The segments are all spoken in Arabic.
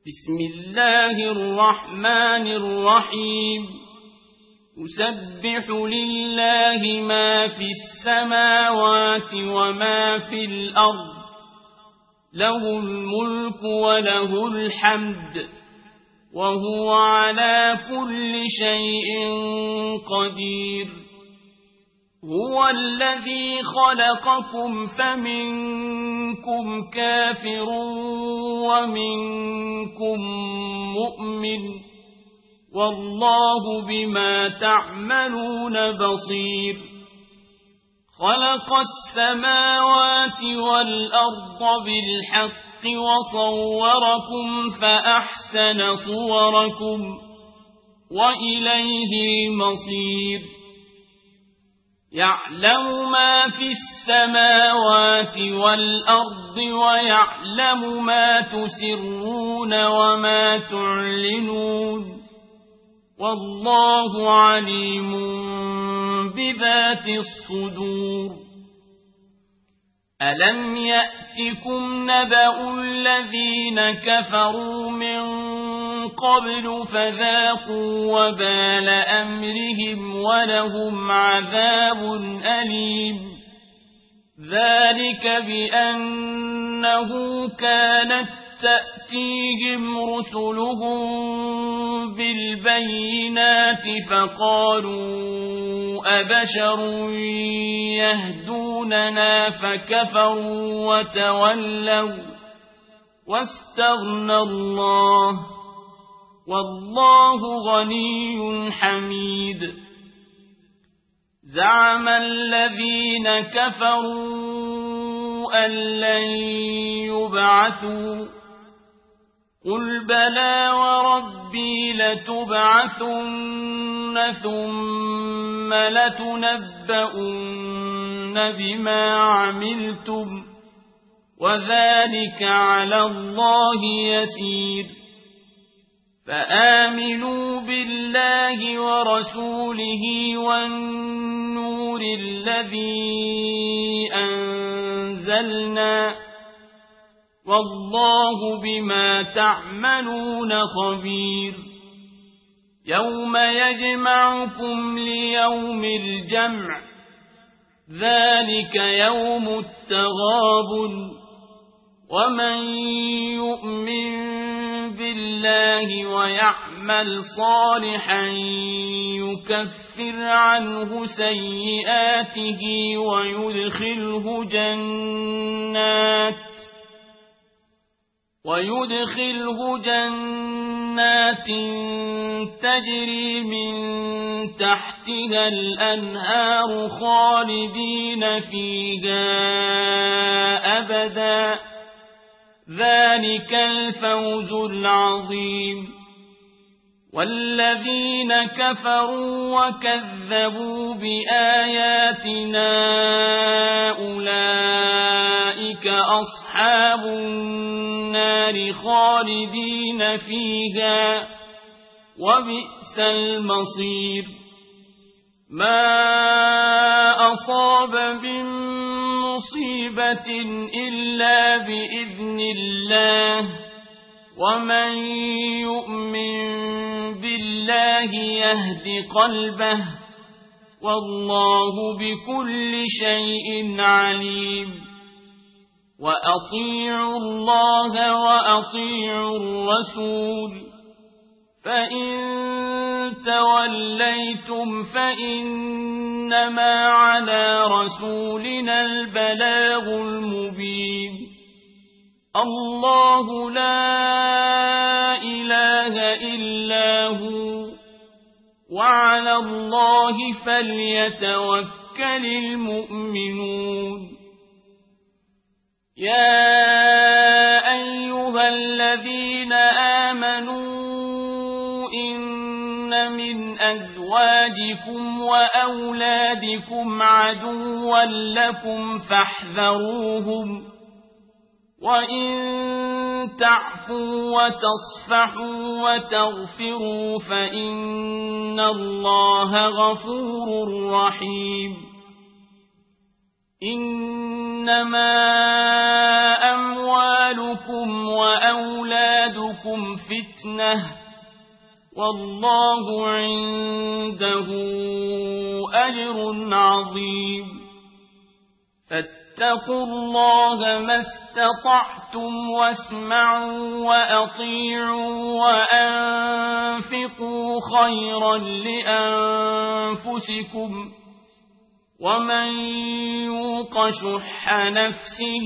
بسم الله الرحمن الرحيم يسبح لله ما في السماوات وما في الأرض له الملك وله الحمد وهو على كل شيء قدير هو الذي خلقكم فمنكم كافر ومنكم مؤمن والله بما تعملون بصير خلق السماوات والأرض بالحق وصوركم فأحسن صوركم وإليه المصير يعلم ما في السماوات والأرض ويعلم ما تسرون وما تعلنون والله عليم بذات الصدور ألم يأتكم نبأ الذين كفروا من قبل فذاقوا وبال أمرهم ولهم عذاب أليم ذلك بأنه كانت تأتيهم رسلهم بالبينات فقالوا أبشر يهدوننا فكفروا وتولوا واستغنى الله والله غني حميد زعم الذين كفروا أن لن يبعثوا قل بلى وربي لتبعثن ثم لتنبؤن بما عملتم وذلك على الله يسير فآمنوا بالله ورسوله والنور الذي أنزلنا والله بما تعملون خبير يوم يجمعكم ليوم الجمع ذلك يوم التغابن ومن يؤمن بالله ويعمل صالحا يكفر عنه سيئاته ويدخله جنات تجري من تحتها الأنهار خالدين فيها أبدا ذلك الفوز العظيم والذين كفروا وكذبوا بآياتنا أولئك أصحاب النار خالدين فيها وبئس المصير ما أصاب من مصيبة إلا بإذن الله ومن يؤمن بالله يهد قلبه والله بكل شيء عليم وأطيعوا الله وأطيعوا الرسول فإن توليتم فإنما على رسولنا البلاغ المبين الله لا إله إلا هو وعلى الله فليتوكل المؤمنون يا أيها الذين آمنوا إن من أزواجكم وأولادكم عدوا لكم فاحذروهم وإن تعفوا وتصفحوا وتغفروا فإن الله غفور رحيم إنما أموالكم أموالكم وأولادكم فتنة والله عنده أجر عظيم فاتقوا الله ما استطعتم واسمعوا وأطيعوا وأنفقوا خيرا لأنفسكم ومن يوق شح نفسه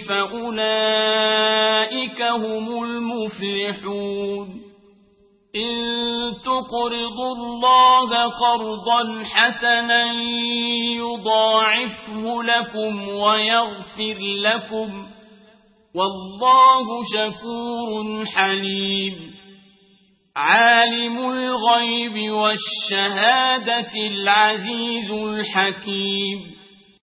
فأولئك هم المفلحون إن تقرضوا الله قرضا حسنا يضاعفه لكم ويغفر لكم والله شكور حليم عالم الغيب والشهادة العزيز الحكيم